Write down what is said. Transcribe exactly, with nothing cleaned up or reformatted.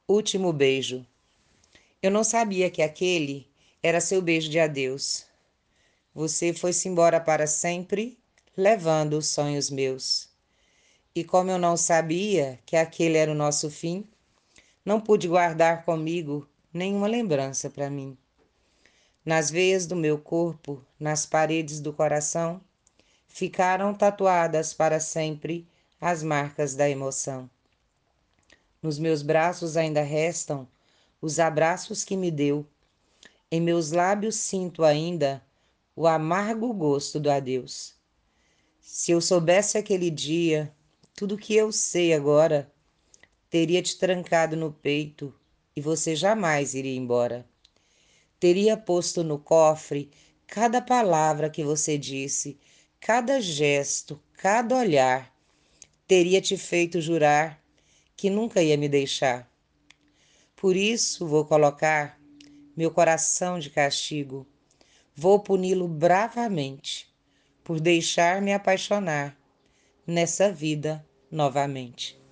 Último beijo. Eu não sabia que aquele era seu beijo de adeus. Você foi-se embora para sempre, levando os sonhos meus. E como eu não sabia que aquele era o nosso fim, não pude guardar comigo nenhuma lembrança para mim. Nas veias do meu corpo, nas paredes do coração, ficaram tatuadas para sempre as marcas da emoção. Nos meus braços ainda restam os abraços que me deu. Em meus lábios sinto ainda o amargo gosto do adeus. Se eu soubesse aquele dia, tudo que eu sei agora, teria te trancado no peito e você jamais iria embora. Teria posto no cofre cada palavra que você disse, cada gesto, cada olhar. Teria te feito jurar que nunca ia me deixar. Por isso vou colocar meu coração de castigo. Vou puni-lo bravamente por deixar-me apaixonar nessa vida novamente.